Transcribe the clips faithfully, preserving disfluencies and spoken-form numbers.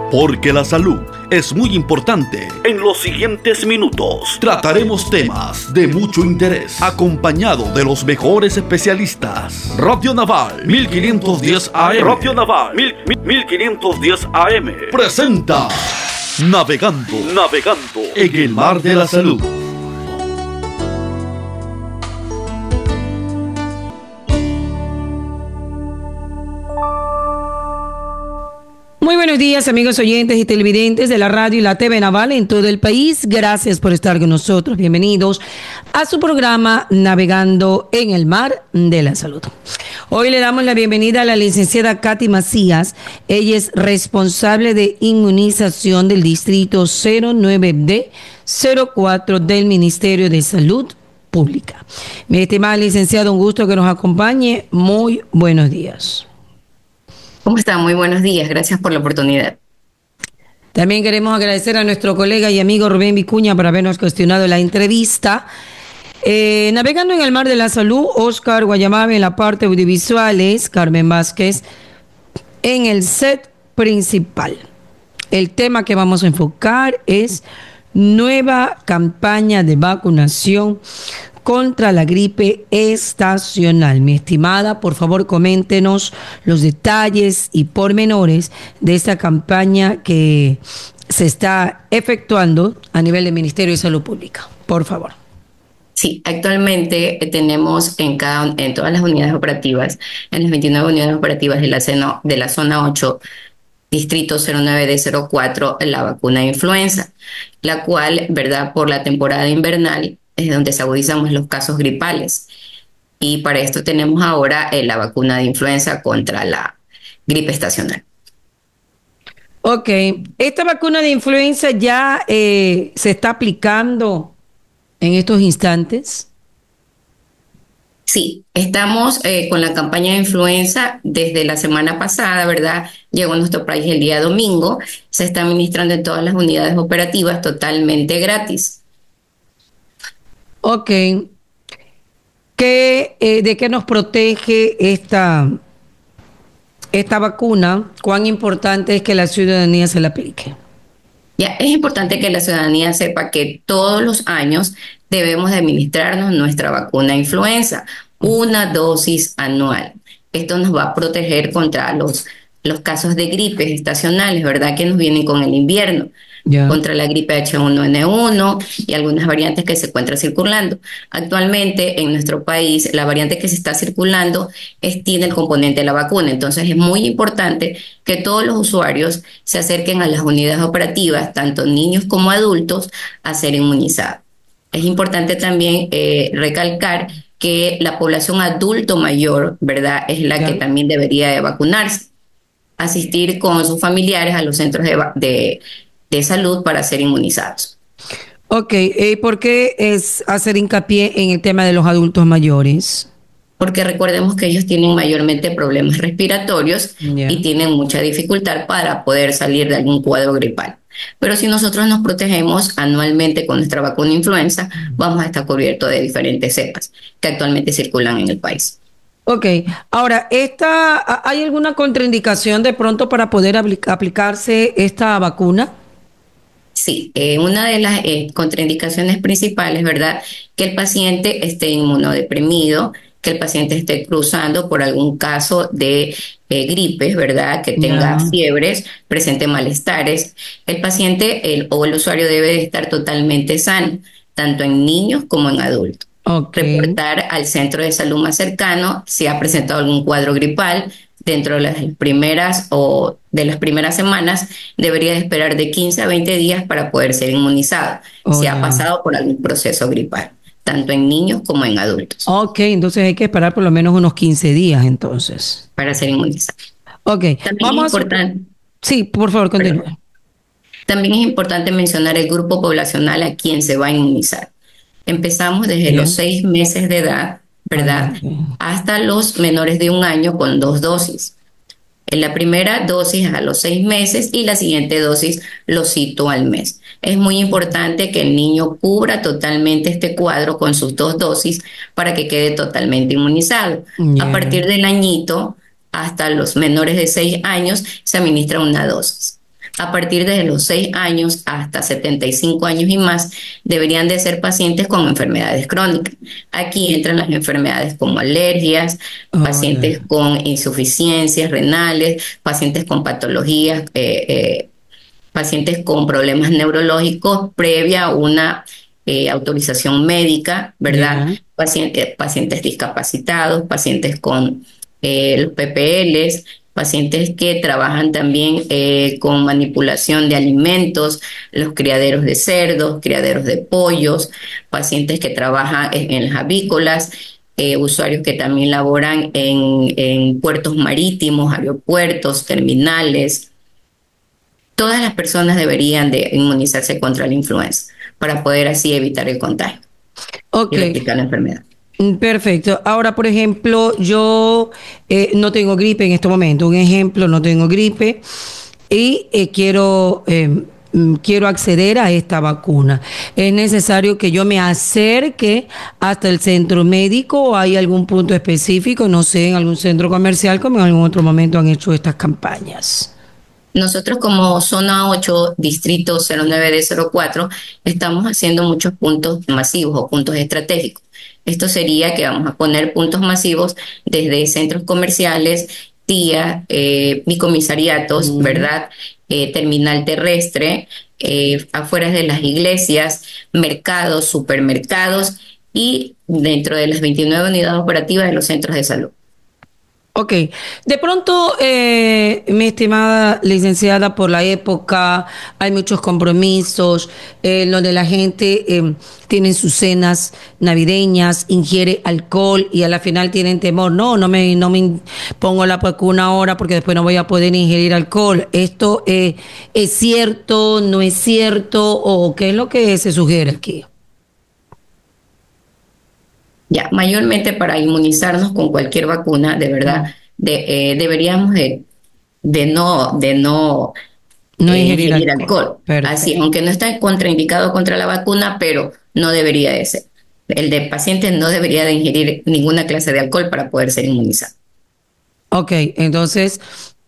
Porque la salud es muy importante. En los siguientes minutos trataremos temas de mucho interés, acompañado de los mejores especialistas. Radio Naval mil quinientos diez A M. Radio Naval mil quinientos diez A M presenta Navegando, navegando en el mar de la salud. Muy buenos días, amigos oyentes y televidentes de la radio y la T V Naval en todo el país. Gracias por estar con nosotros. Bienvenidos a su programa Navegando en el Mar de la Salud. Hoy le damos la bienvenida a la licenciada Katy Macías. Ella es responsable de inmunización del distrito cero nueve D cero cuatro del Ministerio de Salud Pública. Mi estimada licenciada, un gusto que nos acompañe. Muy buenos días. ¿Cómo está? Muy buenos días. Gracias por la oportunidad. También queremos agradecer a nuestro colega y amigo Rubén Vicuña por habernos cuestionado la entrevista. Eh, navegando en el mar de la salud, Oscar Guayamabe en la parte audiovisuales, Carmen Vázquez en el set principal. El tema que vamos a enfocar es nueva campaña de vacunación contra la gripe estacional. Mi estimada, por favor, coméntenos los detalles y pormenores de esta campaña que se está efectuando a nivel del Ministerio de Salud Pública. Por favor. Sí, actualmente tenemos en, cada, en todas las unidades operativas, en las veintinueve unidades operativas de la, zona, de la zona ocho, distrito cero nueve D cero cuatro, la vacuna de influenza, la cual, verdad, por la temporada invernal, es donde se agudizan los casos gripales. Y para esto tenemos ahora eh, la vacuna de influenza contra la gripe estacional. Ok, esta vacuna de influenza ya eh, se está aplicando en estos instantes. Sí, estamos eh, con la campaña de influenza desde la semana pasada, ¿verdad? Llegó a nuestro país el día domingo. Se está administrando en todas las unidades operativas totalmente gratis. Ok. ¿Qué, eh, ¿De qué nos protege esta, esta vacuna? ¿Cuán importante es que la ciudadanía se la aplique? Ya, es importante que la ciudadanía sepa que todos los años debemos de administrarnos nuestra vacuna de influenza, una dosis anual. Esto nos va a proteger contra los, los casos de gripes estacionales, ¿verdad? Que nos vienen con el invierno. Yeah. Contra la gripe H uno N uno y algunas variantes que se encuentran circulando. Actualmente en nuestro país la variante que se está circulando es, tiene el componente de la vacuna, entonces es muy importante que todos los usuarios se acerquen a las unidades operativas, tanto niños como adultos, a ser inmunizados. Es importante también eh, recalcar que la población adulto mayor, ¿verdad?, es la yeah. que también debería de vacunarse, asistir con sus familiares a los centros de, de de salud para ser inmunizados. Ok, eh, ¿por qué es hacer hincapié en el tema de los adultos mayores? Porque recordemos que ellos tienen mayormente problemas respiratorios yeah. y tienen mucha dificultad para poder salir de algún cuadro gripal. Pero si nosotros nos protegemos anualmente con nuestra vacuna influenza, vamos a estar cubiertos de diferentes cepas que actualmente circulan en el país. Ok, ahora, esta, ¿hay alguna contraindicación de pronto para poder aplic- aplicarse esta vacuna? Sí, eh, una de las eh, contraindicaciones principales, ¿verdad? Que el paciente esté inmunodeprimido, que el paciente esté cruzando por algún caso de eh, gripe, ¿verdad? Que tenga yeah. fiebres, presente malestares. El paciente el, o el usuario debe de estar totalmente sano, tanto en niños como en adultos. Okay. Reportar al centro de salud más cercano si ha presentado algún cuadro gripal. Dentro de las primeras o de las primeras semanas debería de esperar de quince a veinte días para poder ser inmunizado oh, si yeah. ha pasado por algún proceso gripal, tanto en niños como en adultos. Ok, entonces hay que esperar por lo menos unos quince días entonces. Para ser inmunizado. Ok, también vamos es importante. A... Sí, por favor, continúe. Perdón. También es importante mencionar el grupo poblacional a quien se va a inmunizar. Empezamos desde yeah. los seis meses de edad, ¿verdad? Okay. Hasta los menores de un año con dos dosis. En la primera dosis a los seis meses y la siguiente dosis lo cito al mes. Es muy importante que el niño cubra totalmente este cuadro con sus dos dosis para que quede totalmente inmunizado. Yeah. A partir del añito hasta los menores de seis años se administra una dosis. A partir de los seis años hasta setenta y cinco años y más, deberían de ser pacientes con enfermedades crónicas. Aquí entran las enfermedades como alergias, Oh, ya. pacientes con insuficiencias renales, pacientes con patologías, eh, eh, pacientes con problemas neurológicos previa a una eh, autorización médica, ¿verdad? Ya. Pacientes, pacientes discapacitados, pacientes con eh, los P P Ls, pacientes que trabajan también eh, con manipulación de alimentos, los criaderos de cerdos, criaderos de pollos, pacientes que trabajan en, en las avícolas, eh, usuarios que también laboran en, en puertos marítimos, aeropuertos, terminales. Todas las personas deberían de inmunizarse contra la influenza para poder así evitar el contagio y Ok. replicar la enfermedad. Mm, Perfecto. Ahora, por ejemplo, yo eh, no tengo gripe en este momento. Un ejemplo, no tengo gripe y eh, quiero, eh, mm, quiero acceder a esta vacuna. ¿Es necesario que yo me acerque hasta el centro médico o hay algún punto específico, no sé, en algún centro comercial, como en algún otro momento han hecho estas campañas? Nosotros como zona ocho, distrito cero nueve d cero cuatro, estamos haciendo muchos puntos masivos o puntos estratégicos. Esto sería que vamos a poner puntos masivos desde centros comerciales, T I A, eh, bicomisariatos, Ujú. ¿verdad? Eh, terminal terrestre, eh, afuera de las iglesias, mercados, supermercados y dentro de las veintinueve unidades operativas de los centros de salud. Ok, de pronto, eh, mi estimada licenciada, por la época hay muchos compromisos, eh, donde la gente eh, tiene sus cenas navideñas, ingiere alcohol y a la final tienen temor. No, no me, no me pongo la vacuna ahora porque después no voy a poder ingerir alcohol. ¿Esto eh, es cierto, no es cierto o qué es lo que se sugiere aquí? Ya, mayormente para inmunizarnos con cualquier vacuna, de verdad, Mm. de, eh, deberíamos de, de no, de no No eh, ingerir ingerir alcohol. alcohol. Así, Perfecto. aunque no está contraindicado contra la vacuna, pero no debería de ser. El de paciente no debería de ingerir ninguna clase de alcohol para poder ser inmunizado. Ok, entonces,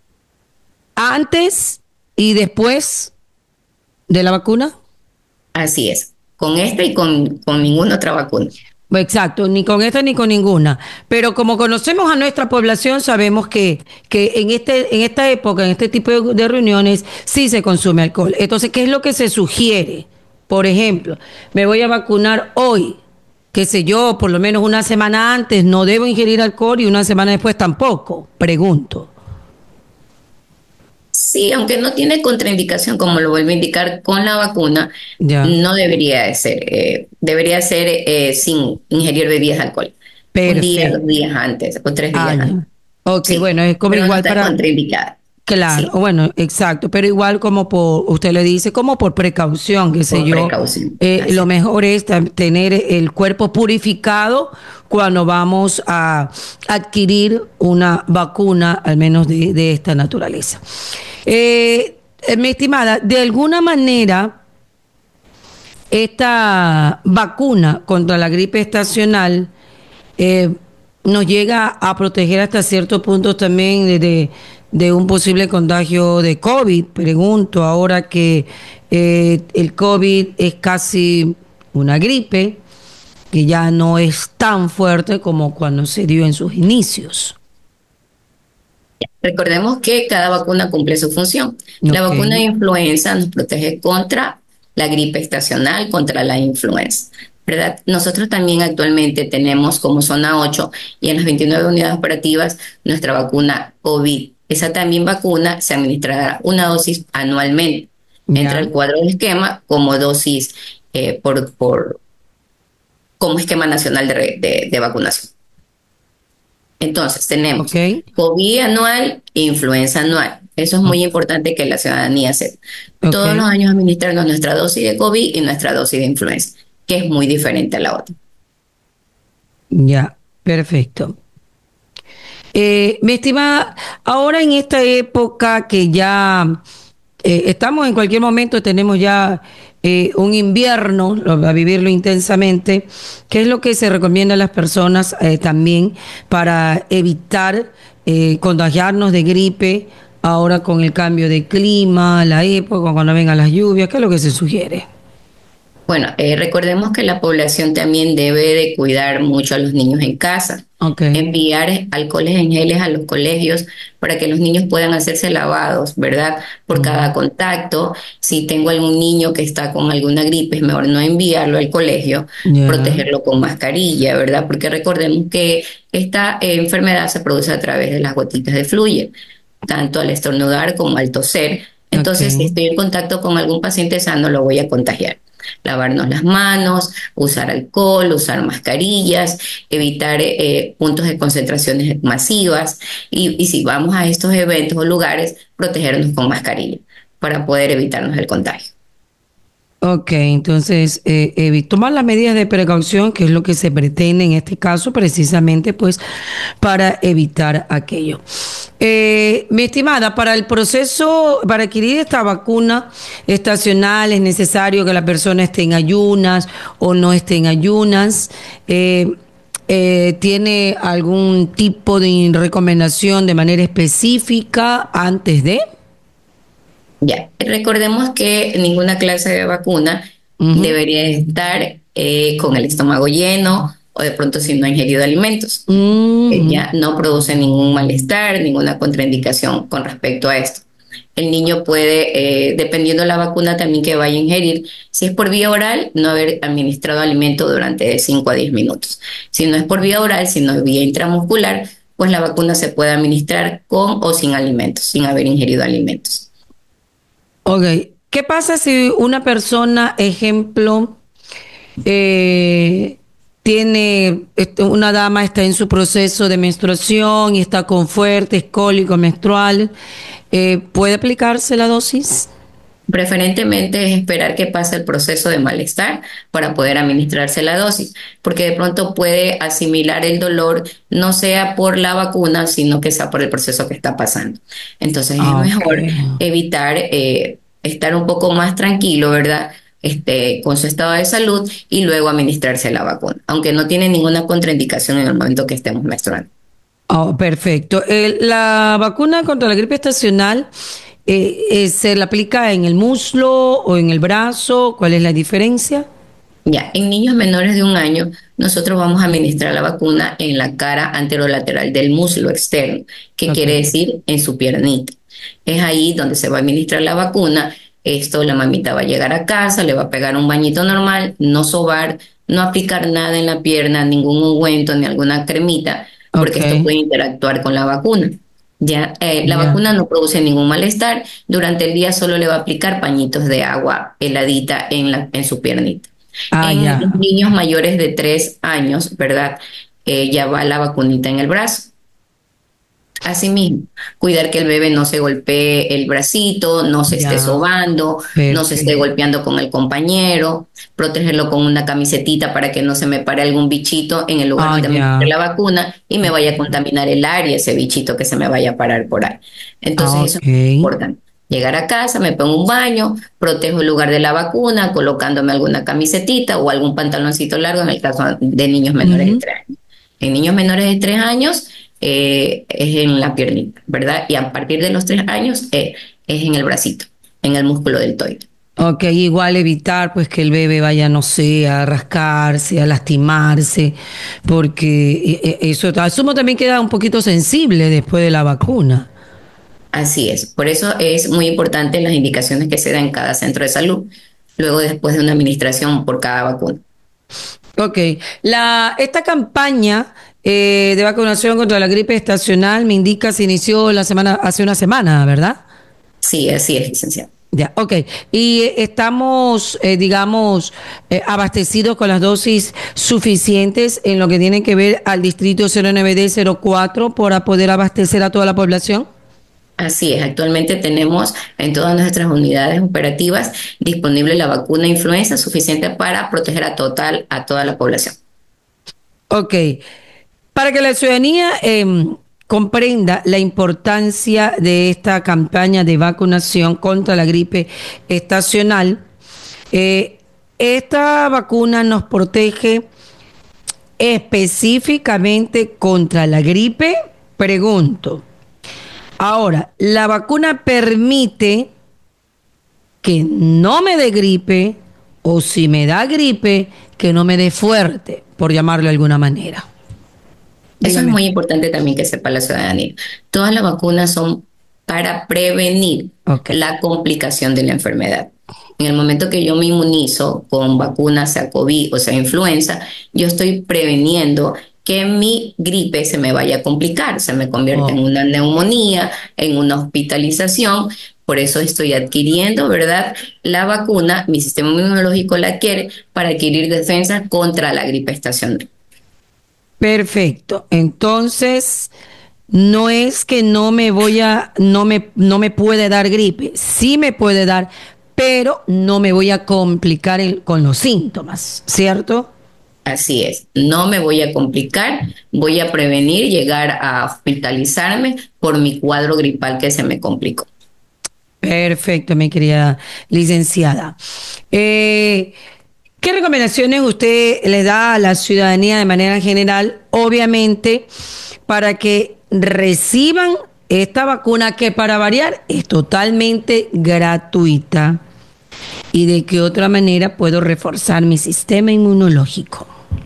antes y después de la vacuna. Así es, con esta y con, con ninguna otra vacuna. Exacto, ni con esta ni con ninguna. Pero como conocemos a nuestra población, sabemos que, que en, este, en esta época, en este tipo de, de reuniones, sí se consume alcohol. Entonces, ¿qué es lo que se sugiere? Por ejemplo, me voy a vacunar hoy, qué sé yo, por lo menos una semana antes, no debo ingerir alcohol y una semana después tampoco. Pregunto. Sí, aunque no tiene contraindicación, como lo vuelvo a indicar con la vacuna, Ya, no debería de ser. Eh, debería ser eh, sin ingerir bebidas alcohólicas. Un día, dos perfecto. días antes o tres Ah, días antes. ya. Ok, Sí, bueno, es como pero no igual está para. contraindicada. Claro, Sí, bueno, exacto, pero igual como por, usted le dice, como por precaución, qué sé por yo, precaución. eh, lo Así es. mejor es tam- tener el cuerpo purificado cuando vamos a adquirir una vacuna, al menos de, de esta naturaleza. Eh, eh, mi estimada, de alguna manera, esta vacuna contra la gripe estacional eh, nos llega a proteger hasta cierto punto también de, de, de un posible contagio de COVID. Pregunto ahora que eh, el COVID es casi una gripe, que ya no es tan fuerte como cuando se dio en sus inicios. Recordemos que cada vacuna cumple su función. La Ok, vacuna de influenza nos protege contra la gripe estacional, contra la influenza. ¿Verdad? Nosotros también actualmente tenemos como zona ocho y en las veintinueve unidades operativas nuestra vacuna COVID. Esa también vacuna se administrará una dosis anualmente. Entra ya, el cuadro del esquema como dosis eh, por, por, como esquema nacional de, de, de vacunación. Entonces, ok, tenemos COVID anual e influenza anual. Eso es muy ok, importante que la ciudadanía sepa. ok, Todos los años administrarnos nuestra dosis de COVID y nuestra dosis de influenza, que es muy diferente a la otra. ya, perfecto. Eh, mi estimada, ahora en esta época que ya eh, estamos en cualquier momento, tenemos ya eh, un invierno, lo- a vivirlo intensamente, ¿qué es lo que se recomienda a las personas eh, también para evitar eh, contagiarnos de gripe ahora con el cambio de clima, la época, cuando vengan las lluvias? ¿Qué es lo que se sugiere? Bueno, eh, recordemos que la población también debe de cuidar mucho a los niños en casa, Ok. enviar alcoholes en geles a los colegios para que los niños puedan hacerse lavados, ¿verdad? Por cada Mm, contacto. Si tengo algún niño que está con alguna gripe, es mejor no enviarlo al colegio, ya, protegerlo con mascarilla, ¿verdad? Porque recordemos que esta eh, enfermedad se produce a través de las gotitas de fluye, tanto al estornudar como al toser. ok. Entonces, si estoy en contacto con algún paciente sano, lo voy a contagiar. Lavarnos las manos, usar alcohol, usar mascarillas, evitar eh, puntos de concentraciones masivas y, y si vamos a estos eventos o lugares, protegernos con mascarilla para poder evitarnos el contagio. Ok, entonces eh, evi- tomar las medidas de precaución, que es lo que se pretende en este caso, precisamente pues para evitar aquello. Eh, mi estimada, para el proceso, para adquirir esta vacuna estacional es necesario que la persona esté en ayunas o no esté en ayunas. Eh, eh, ¿Tiene algún tipo de recomendación de manera específica antes de? Ya, recordemos que ninguna clase de vacuna Ujú. debería estar eh, con el estómago lleno o de pronto si no ha ingerido alimentos. Ujú. Ella no produce ningún malestar, ninguna contraindicación con respecto a esto. El niño puede, eh, dependiendo de la vacuna también que vaya a ingerir, si es por vía oral, no haber administrado alimento durante cinco a diez minutos. Si no es por vía oral, sino es vía intramuscular, pues la vacuna se puede administrar con o sin alimentos, sin haber ingerido alimentos. Ok, ¿qué pasa si una persona, ejemplo, eh, tiene, este, una dama está en su proceso de menstruación y está con fuertes cólicos menstruales? Eh, ¿puede aplicarse la dosis? Preferentemente es esperar que pase el proceso de malestar para poder administrarse la dosis, porque de pronto puede asimilar el dolor, no sea por la vacuna, sino que sea por el proceso que está pasando. Entonces es Ah, ok. mejor evitar eh, estar un poco más tranquilo, ¿verdad? Este, con su estado de salud y luego administrarse la vacuna, aunque no tiene ninguna contraindicación en el momento que estemos menstruando. Ah, perfecto. El- la vacuna contra la gripe estacional eh, eh, ¿se la aplica en el muslo o en el brazo? ¿Cuál es la diferencia? Ya, en niños menores de un año, nosotros vamos a administrar la vacuna en la cara anterolateral del muslo externo, que Ok. quiere decir en su piernita. Es ahí donde se va a administrar la vacuna. Esto la mamita va a llegar a casa, le va a pegar un bañito normal, no sobar, no aplicar nada en la pierna, ningún ungüento ni alguna cremita, porque Ok, esto puede interactuar con la vacuna. Ya, eh, la ya. vacuna no produce ningún malestar. Durante el día solo le va a aplicar pañitos de agua heladita en la, en su piernita. Ah, En los ya. niños mayores de tres años, ¿verdad? Eh, ya va la vacunita en el brazo. Asimismo, cuidar que el bebé no se golpee el bracito, no se esté Ya. sobando, no se esté Perfecto. golpeando con el compañero, protegerlo con una camisetita para que no se me pare algún bichito en el lugar Ah, donde me puse ya. la vacuna y me Ok. vaya a contaminar el área, ese bichito que se me vaya a parar por ahí. Ah, Entonces eso ok. es importante. Llegar a casa, me pongo un baño, protejo el lugar de la vacuna, colocándome alguna camisetita o algún pantaloncito largo en el caso de niños menores de Ujú. tres años. En niños menores de tres años eh, es en la piernita, ¿verdad? Y a partir de los tres años eh, es en el bracito, en el músculo deltoide. Ok, igual evitar pues que el bebé vaya, no sé, a rascarse, a lastimarse, porque eh, eh, eso asumo también queda un poquito sensible después de la vacuna. Así es. Por eso es muy importante las indicaciones que se dan en cada centro de salud, luego después de una administración por cada vacuna. Ok, la, esta campaña eh, de vacunación contra la gripe estacional me indica se inició la semana, hace una semana, ¿verdad? Sí, así es, licenciado. Ya, ok. Y eh, estamos, eh, digamos, eh, abastecidos con las dosis suficientes en lo que tiene que ver al distrito cero nueve D cero cuatro para poder abastecer a toda la población. Así es, actualmente tenemos en todas nuestras unidades operativas disponible la vacuna influenza suficiente para proteger a total a toda la población. Ok. Para que la ciudadanía eh, comprenda la importancia de esta campaña de vacunación contra la gripe estacional, eh, esta vacuna nos protege específicamente contra la gripe. Pregunto, Ahora, la vacuna permite que no me dé gripe, o si me da gripe, que no me dé fuerte, por llamarlo de alguna manera. Eso es Dígame. muy importante también que sepa la ciudadanía. Todas las vacunas son para prevenir Ok. la complicación de la enfermedad. En el momento que yo me inmunizo con vacunas, sea COVID o sea influenza, yo estoy preveniendo que mi gripe se me vaya a complicar, se me convierta en Oh, una neumonía, en una hospitalización. Por eso estoy adquiriendo, ¿verdad? La vacuna, mi sistema inmunológico la adquiere para adquirir defensa contra la gripe estacional. perfecto. Entonces, no es que no me voy a, no me, no me puede dar gripe. Sí me puede dar, pero no me voy a complicar el- con los síntomas, ¿cierto? Así es, no me voy a complicar, voy a prevenir llegar a hospitalizarme por mi cuadro gripal que se me complicó. Perfecto, mi querida licenciada. Eh, ¿Qué recomendaciones usted le da a la ciudadanía de manera general, obviamente, para que reciban esta vacuna que para variar es totalmente gratuita? ¿Y de qué otra manera puedo reforzar mi sistema inmunológico?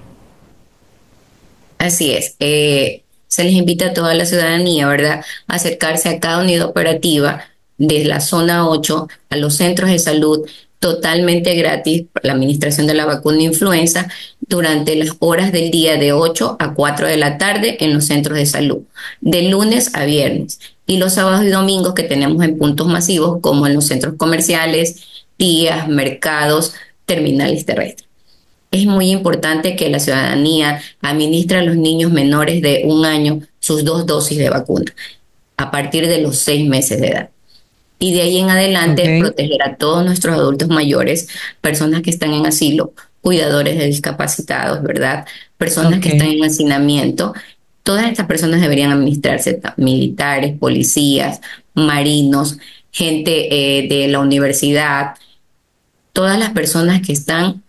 Así es, eh, se les invita a toda la ciudadanía, ¿verdad?, a acercarse a cada unidad operativa de la zona ocho a los centros de salud totalmente gratis por la administración de la vacuna influenza durante las horas del día de ocho a cuatro de la tarde en los centros de salud, de lunes a viernes. Y los sábados y domingos que tenemos en puntos masivos como en los centros comerciales, días, mercados, terminales terrestres. Es muy importante que la ciudadanía administre a los niños menores de un año sus dos dosis de vacuna a partir de los seis meses de edad. Y de ahí en Ok, adelante proteger a todos nuestros adultos mayores, personas que están en asilo, cuidadores de discapacitados, ¿verdad? Personas ok, que están en hacinamiento. Todas estas personas deberían administrarse, ta- militares, policías, marinos, gente eh, de la universidad, todas las personas que están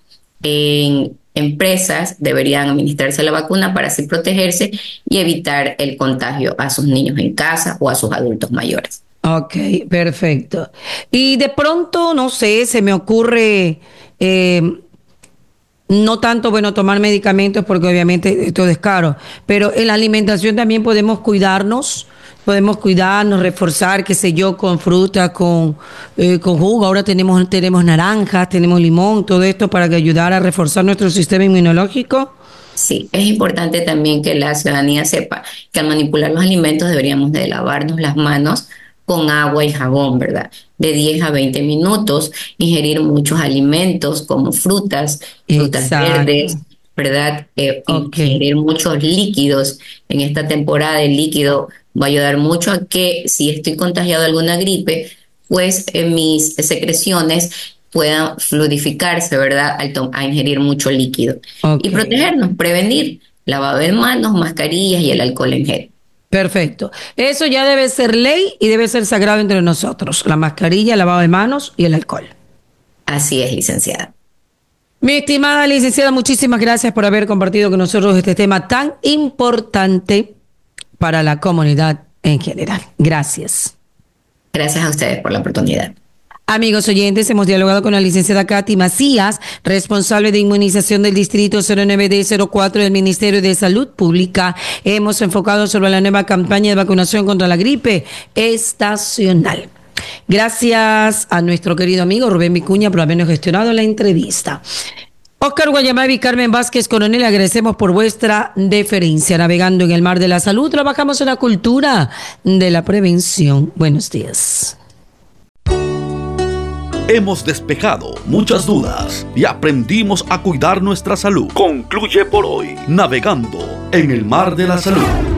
en empresas deberían administrarse la vacuna para así protegerse y evitar el contagio a sus niños en casa o a sus adultos mayores. ok, perfecto. Y de pronto, no sé, se me ocurre, eh, no tanto, bueno, tomar medicamentos porque obviamente esto es caro, pero en la alimentación también podemos cuidarnos, podemos cuidarnos, reforzar, qué sé yo, con fruta, con, eh, con jugo. Ahora tenemos, tenemos naranjas, tenemos limón, todo esto para que ayudar a reforzar nuestro sistema inmunológico. Sí, es importante también que la ciudadanía sepa que al manipular los alimentos deberíamos de lavarnos las manos con agua y jabón, ¿verdad? De diez a veinte minutos, ingerir muchos alimentos como frutas, frutas verdes, Exacto. ¿verdad? Eh, Ok, ingerir muchos líquidos. En esta temporada el líquido va a ayudar mucho a que si estoy contagiado de alguna gripe, pues eh, mis secreciones puedan fluidificarse, ¿verdad? Al to- a ingerir mucho líquido. Y ok. protegernos, prevenir, lavado de manos, mascarillas y el alcohol en gel. Perfecto. Eso ya debe ser ley y debe ser sagrado entre nosotros. La mascarilla, el lavado de manos y el alcohol. Así es, licenciada. Mi estimada licenciada, muchísimas gracias por haber compartido con nosotros este tema tan importante para la comunidad en general. Gracias. Gracias a ustedes por la oportunidad. Amigos oyentes, hemos dialogado con la licenciada Katy Macías, responsable de inmunización del Distrito cero nueve D cero cuatro del Ministerio de Salud Pública. Hemos enfocado sobre la nueva campaña de vacunación contra la gripe estacional. Gracias a nuestro querido amigo Rubén Vicuña por habernos gestionado la entrevista. Oscar Guayamavi y Carmen Vázquez Coronel, agradecemos por vuestra deferencia. Navegando en el mar de la salud, trabajamos en la cultura de la prevención. Buenos días. Hemos despejado muchas dudas y aprendimos a cuidar nuestra salud. Concluye por hoy Navegando en el mar de la salud.